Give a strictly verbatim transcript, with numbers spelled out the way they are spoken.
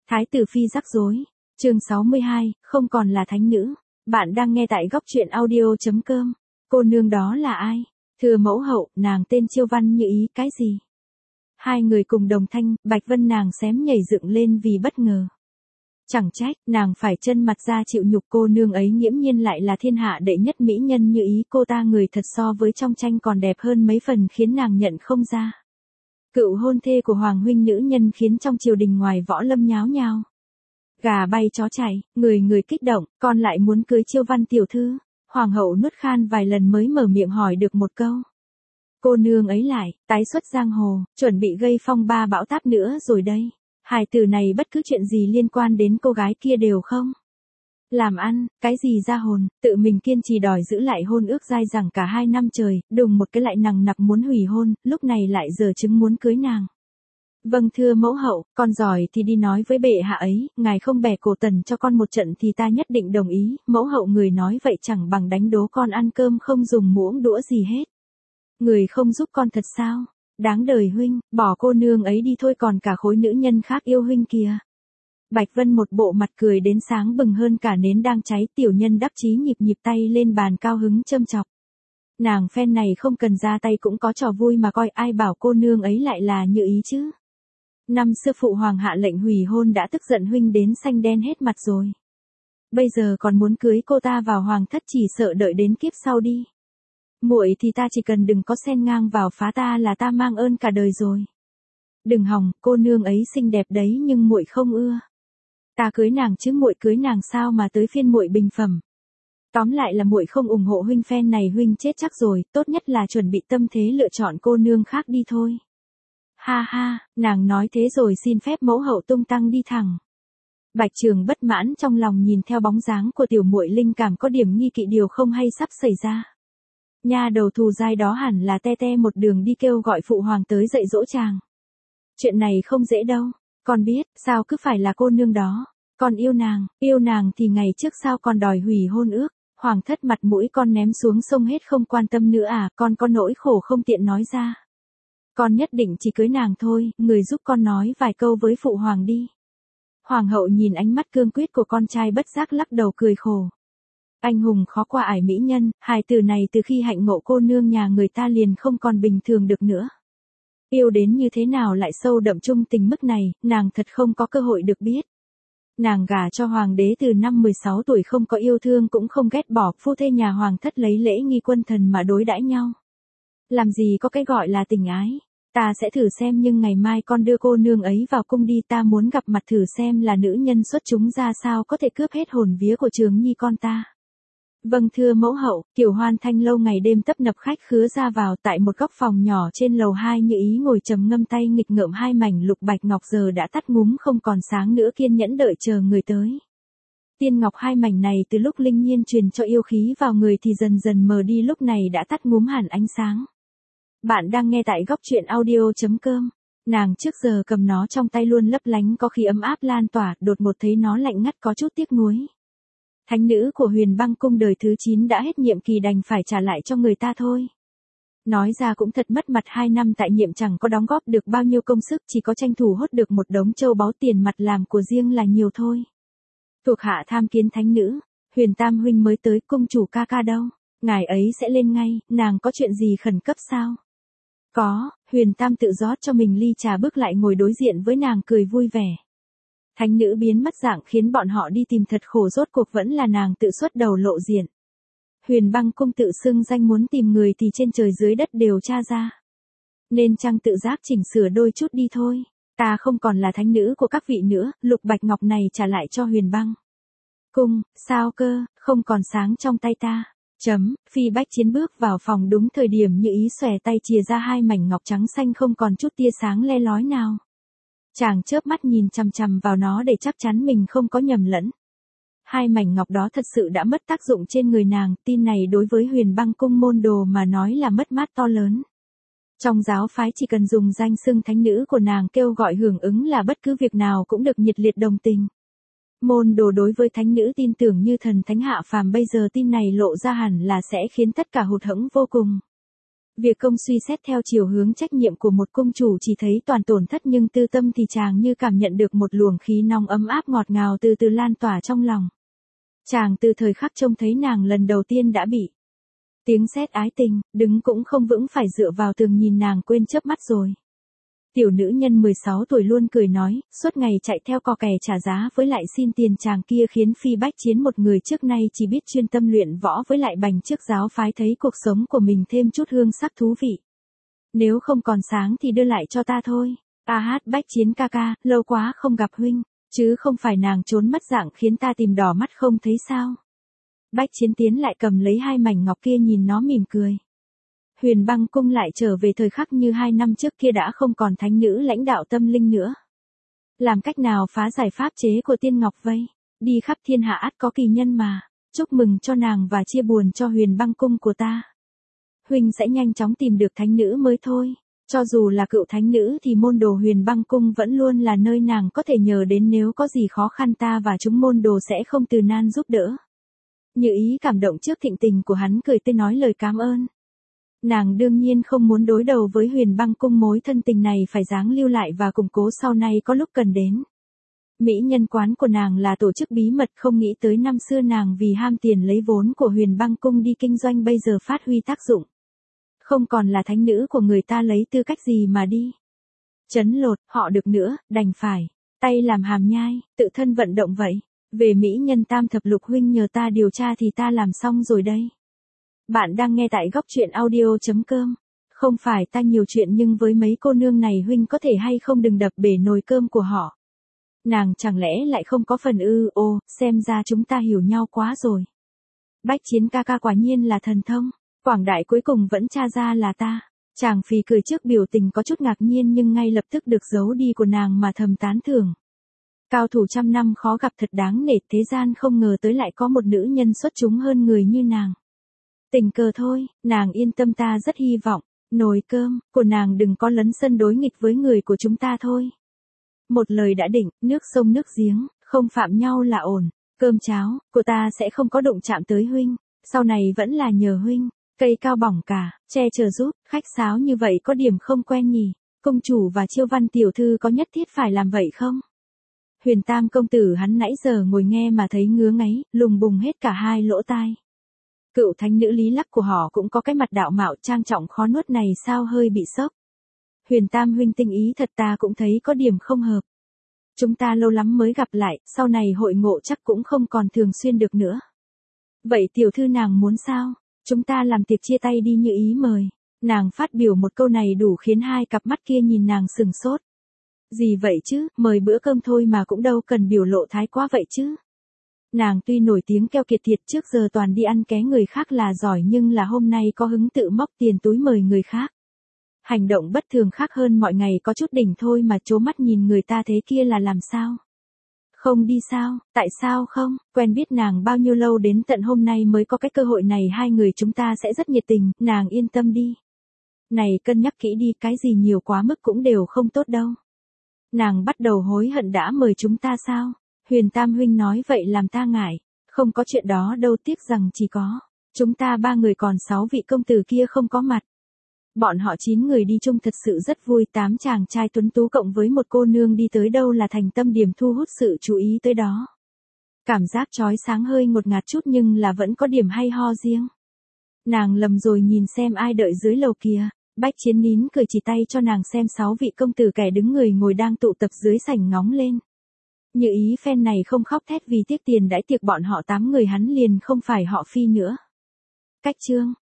Thái tử phi rắc rối. Chương sáu mươi hai, không còn là thánh nữ. Bạn đang nghe tại góc truyện audio.com. Cô nương đó là ai? Thưa mẫu hậu, nàng tên Chiêu Văn Như Ý, cái gì? Hai người cùng đồng thanh, Bạch Vân nàng xém nhảy dựng lên vì bất ngờ. Chẳng trách, nàng phải chân mặt ra chịu nhục, cô nương ấy nghiễm nhiên lại là thiên hạ đệ nhất mỹ nhân Như Ý, cô ta người thật so với trong tranh còn đẹp hơn mấy phần khiến nàng nhận không ra. Cựu hôn thê của Hoàng huynh nữ nhân khiến trong triều đình ngoài võ lâm nháo nhao. Gà bay chó chạy, người người kích động, con lại muốn cưới Chiêu Văn tiểu thư. Hoàng hậu nuốt khan vài lần mới mở miệng hỏi được một câu. Cô nương ấy lại, tái xuất giang hồ, chuẩn bị gây phong ba bão táp nữa rồi đây. Hài tử này bất cứ chuyện gì liên quan đến cô gái kia đều không làm ăn, cái gì ra hồn, tự mình kiên trì đòi giữ lại hôn ước dai dẳng cả hai năm trời, đùng một cái lại nằng nặc muốn hủy hôn, lúc này lại giở chứng muốn cưới nàng. Vâng thưa mẫu hậu, con giỏi thì đi nói với bệ hạ ấy, ngài không bẻ cổ tần cho con một trận thì ta nhất định đồng ý, mẫu hậu người nói vậy chẳng bằng đánh đố con ăn cơm không dùng muỗng đũa gì hết. Người không giúp con thật sao? Đáng đời huynh, bỏ cô nương ấy đi thôi, còn cả khối nữ nhân khác yêu huynh kìa. Bạch Vân một bộ mặt cười đến sáng bừng hơn cả nến đang cháy, tiểu nhân đắc chí nhịp nhịp tay lên bàn cao hứng châm chọc. Nàng phen này không cần ra tay cũng có trò vui mà coi, ai bảo cô nương ấy lại là Như Ý chứ. Năm xưa phụ hoàng hạ lệnh hủy hôn đã tức giận huynh đến xanh đen hết mặt rồi. Bây giờ còn muốn cưới cô ta vào hoàng thất, chỉ sợ đợi đến kiếp sau đi. Muội thì ta chỉ cần đừng có xen ngang vào phá ta là ta mang ơn cả đời rồi. Đừng hòng, cô nương ấy xinh đẹp đấy nhưng muội không ưa. Ta cưới nàng chứ muội cưới nàng sao mà tới phiên muội bình phẩm. Tóm lại là muội không ủng hộ huynh, phen này huynh chết chắc rồi, tốt nhất là chuẩn bị tâm thế lựa chọn cô nương khác đi thôi. Ha ha, nàng nói thế rồi xin phép mẫu hậu tung tăng đi thẳng. Bạch Trường bất mãn trong lòng nhìn theo bóng dáng của tiểu muội, linh cảm có điểm nghi kỵ điều không hay sắp xảy ra. Nha đầu thù dai đó hẳn là te te một đường đi kêu gọi phụ hoàng tới dạy dỗ chàng. Chuyện này không dễ đâu, con biết, sao cứ phải là cô nương đó. Con yêu nàng, yêu nàng thì ngày trước sao còn đòi hủy hôn ước, hoàng thất mặt mũi con ném xuống sông hết không quan tâm nữa à, con có nỗi khổ không tiện nói ra. Con nhất định chỉ cưới nàng thôi, người giúp con nói vài câu với phụ hoàng đi. Hoàng hậu nhìn ánh mắt cương quyết của con trai bất giác lắc đầu cười khổ. Anh hùng khó qua ải mỹ nhân, hài tử này từ khi hạnh ngộ cô nương nhà người ta liền không còn bình thường được nữa. Yêu đến như thế nào lại sâu đậm chung tình mức này, nàng thật không có cơ hội được biết. Nàng gả cho hoàng đế từ năm mười sáu tuổi, không có yêu thương cũng không ghét bỏ, phu thê nhà hoàng thất lấy lễ nghi quân thần mà đối đãi nhau. Làm gì có cái gọi là tình ái. Ta sẽ thử xem, nhưng ngày mai con đưa cô nương ấy vào cung đi, ta muốn gặp mặt thử xem là nữ nhân xuất chúng ra sao có thể cướp hết hồn vía của Trường Nhi con ta. Vâng thưa mẫu hậu, Kiều Hoan Thanh lâu ngày đêm tấp nập khách khứa ra vào, tại một góc phòng nhỏ trên lầu hai Như Ý ngồi trầm ngâm tay nghịch ngợm hai mảnh lục bạch ngọc giờ đã tắt ngúm không còn sáng nữa, kiên nhẫn đợi chờ người tới. Tiên ngọc hai mảnh này từ lúc linh nhiên truyền cho yêu khí vào người thì dần dần mờ đi, lúc này đã tắt ngúm hẳn ánh sáng. Bạn đang nghe tại góc truyện audio.com. Nàng trước giờ cầm nó trong tay luôn lấp lánh có khí ấm áp lan tỏa, đột một thấy nó lạnh ngắt có chút tiếc nuối. Thánh nữ của Huyền Băng cung đời thứ chín đã hết nhiệm kỳ, đành phải trả lại cho người ta thôi. Nói ra cũng thật mất mặt, hai năm tại nhiệm chẳng có đóng góp được bao nhiêu công sức, chỉ có tranh thủ hốt được một đống châu báu, tiền mặt làm của riêng là nhiều thôi. Thuộc hạ tham kiến thánh nữ, Huyền Tam huynh mới tới, cung chủ ca ca đâu? Ngài ấy sẽ lên ngay, nàng có chuyện gì khẩn cấp sao? Có, Huyền Tam tự rót cho mình ly trà bước lại ngồi đối diện với nàng cười vui vẻ. Thánh nữ biến mất dạng khiến bọn họ đi tìm thật khổ, rốt cuộc vẫn là nàng tự xuất đầu lộ diện. Huyền Băng cung tự xưng danh muốn tìm người thì trên trời dưới đất đều tra ra. Nên chăng tự giác chỉnh sửa đôi chút đi thôi. Ta không còn là thánh nữ của các vị nữa, lục bạch ngọc này trả lại cho Huyền Băng cung, sao cơ, không còn sáng trong tay ta. Chấm, Phi Bách Chiến bước vào phòng đúng thời điểm Như Ý xòe tay chìa ra hai mảnh ngọc trắng xanh không còn chút tia sáng le lói nào. Chàng chớp mắt nhìn chằm chằm vào nó để chắc chắn mình không có nhầm lẫn. Hai mảnh ngọc đó thật sự đã mất tác dụng trên người nàng, tin này đối với Huyền Băng cung môn đồ mà nói là mất mát to lớn. Trong giáo phái chỉ cần dùng danh xưng thánh nữ của nàng kêu gọi hưởng ứng là bất cứ việc nào cũng được nhiệt liệt đồng tình. Môn đồ đối với thánh nữ tin tưởng như thần thánh hạ phàm, bây giờ tin này lộ ra hẳn là sẽ khiến tất cả hụt hẫng vô cùng. Việc công suy xét theo chiều hướng trách nhiệm của một cung chủ chỉ thấy toàn tổn thất, nhưng tư tâm thì chàng như cảm nhận được một luồng khí nóng ấm áp ngọt ngào từ từ lan tỏa trong lòng. Chàng từ thời khắc trông thấy nàng lần đầu tiên đã bị tiếng sét ái tình, đứng cũng không vững phải dựa vào tường nhìn nàng quên chớp mắt rồi. Tiểu nữ nhân mười sáu tuổi luôn cười nói, suốt ngày chạy theo cò kè trả giá với lại xin tiền chàng kia khiến Phi Bách Chiến, một người trước nay chỉ biết chuyên tâm luyện võ với lại bành trước giáo phái, thấy cuộc sống của mình thêm chút hương sắc thú vị. Nếu không còn sáng thì đưa lại cho ta thôi. A hát Bách Chiến ca ca, lâu quá không gặp huynh, chứ không phải nàng trốn mất dạng khiến ta tìm đỏ mắt không thấy sao. Bách Chiến tiến lại cầm lấy hai mảnh ngọc kia nhìn nó mỉm cười. Huyền Băng Cung lại trở về thời khắc như hai năm trước kia, đã không còn thánh nữ lãnh đạo tâm linh nữa. Làm cách nào phá giải pháp chế của Tiên Ngọc Vây, đi khắp thiên hạ ắt có kỳ nhân mà, chúc mừng cho nàng và chia buồn cho Huyền Băng Cung của ta. Huynh sẽ nhanh chóng tìm được thánh nữ mới thôi, cho dù là cựu thánh nữ thì môn đồ Huyền Băng Cung vẫn luôn là nơi nàng có thể nhờ đến, nếu có gì khó khăn ta và chúng môn đồ sẽ không từ nan giúp đỡ. Như Ý cảm động trước thịnh tình của hắn, cười tươi nói lời cảm ơn. Nàng đương nhiên không muốn đối đầu với Huyền Băng Cung, mối thân tình này phải giáng lưu lại và củng cố sau này có lúc cần đến. Mỹ nhân quán của nàng là tổ chức bí mật, không nghĩ tới năm xưa nàng vì ham tiền lấy vốn của Huyền Băng Cung đi kinh doanh, bây giờ phát huy tác dụng. Không còn là thánh nữ của người ta, lấy tư cách gì mà đi chấn lột họ được nữa, đành phải tay làm hàm nhai, tự thân vận động vậy. Về mỹ nhân tam thập lục huynh nhờ ta điều tra thì ta làm xong rồi đây. Bạn đang nghe tại góc truyện audio.com. Không phải ta nhiều chuyện, nhưng với mấy cô nương này huynh có thể hay không đừng đập bể nồi cơm của họ. Nàng chẳng lẽ lại không có phần ư? Ô, xem ra chúng ta hiểu nhau quá rồi. Bách Chiến ca ca quả nhiên là thần thông. Quảng Đại cuối cùng vẫn tra ra là ta. Chàng phì cười trước biểu tình có chút ngạc nhiên nhưng ngay lập tức được giấu đi của nàng mà thầm tán thưởng. Cao thủ trăm năm khó gặp, thật đáng nể, thế gian không ngờ tới lại có một nữ nhân xuất chúng hơn người như nàng. Tình cờ thôi, nàng yên tâm, ta rất hy vọng nồi cơm của nàng đừng có lấn sân đối nghịch với người của chúng ta thôi. Một lời đã định, nước sông nước giếng, không phạm nhau là ổn. Cơm cháo của ta sẽ không có đụng chạm tới huynh, sau này vẫn là nhờ huynh. Cây cao bỏng cả, che chở giúp, khách sáo như vậy có điểm không quen nhỉ. Công chủ và Chiêu Văn tiểu thư có nhất thiết phải làm vậy không? Huyền Tam công tử hắn nãy giờ ngồi nghe mà thấy ngứa ngáy, lùng bùng hết cả hai lỗ tai. Cựu thánh nữ Lý Lắc của họ cũng có cái mặt đạo mạo trang trọng khó nuốt này sao hơi bị sốc. Huyền Tam huynh tinh ý thật, ta cũng thấy có điểm không hợp. Chúng ta lâu lắm mới gặp lại, sau này hội ngộ chắc cũng không còn thường xuyên được nữa. Vậy tiểu thư nàng muốn sao? Chúng ta làm tiệc chia tay đi Như Ý mời. Nàng phát biểu một câu này đủ khiến hai cặp mắt kia nhìn nàng sừng sốt. Gì vậy chứ, mời bữa cơm thôi mà cũng đâu cần biểu lộ thái quá vậy chứ. Nàng tuy nổi tiếng keo kiệt thiệt, trước giờ toàn đi ăn ké người khác là giỏi, nhưng là hôm nay có hứng tự móc tiền túi mời người khác. Hành động bất thường khác hơn mọi ngày có chút đỉnh thôi mà chố mắt nhìn người ta thế kia là làm sao? Không đi sao? Tại sao không? Quen biết nàng bao nhiêu lâu, đến tận hôm nay mới có cái cơ hội này, hai người chúng ta sẽ rất nhiệt tình, nàng yên tâm đi. Này cân nhắc kỹ đi, cái gì nhiều quá mức cũng đều không tốt đâu. Nàng bắt đầu hối hận đã mời chúng ta sao? Huyền Tam huynh nói vậy làm ta ngại. Không có chuyện đó đâu, tiếc rằng chỉ có chúng ta ba người, còn sáu vị công tử kia không có mặt. Bọn họ chín người đi chung thật sự rất vui, tám chàng trai tuấn tú cộng với một cô nương đi tới đâu là thành tâm điểm thu hút sự chú ý tới đó. Cảm giác chói sáng hơi ngột ngạt chút nhưng là vẫn có điểm hay ho riêng. Nàng lầm rồi, nhìn xem ai đợi dưới lầu kìa. Bách Chiến nín cười chỉ tay cho nàng xem sáu vị công tử kẻ đứng người ngồi đang tụ tập dưới sảnh ngóng lên. Như Ý phen này không khóc thét vì tiếc tiền đãi tiệc bọn họ tám người, hắn liền không phải họ Phi nữa. Cách chương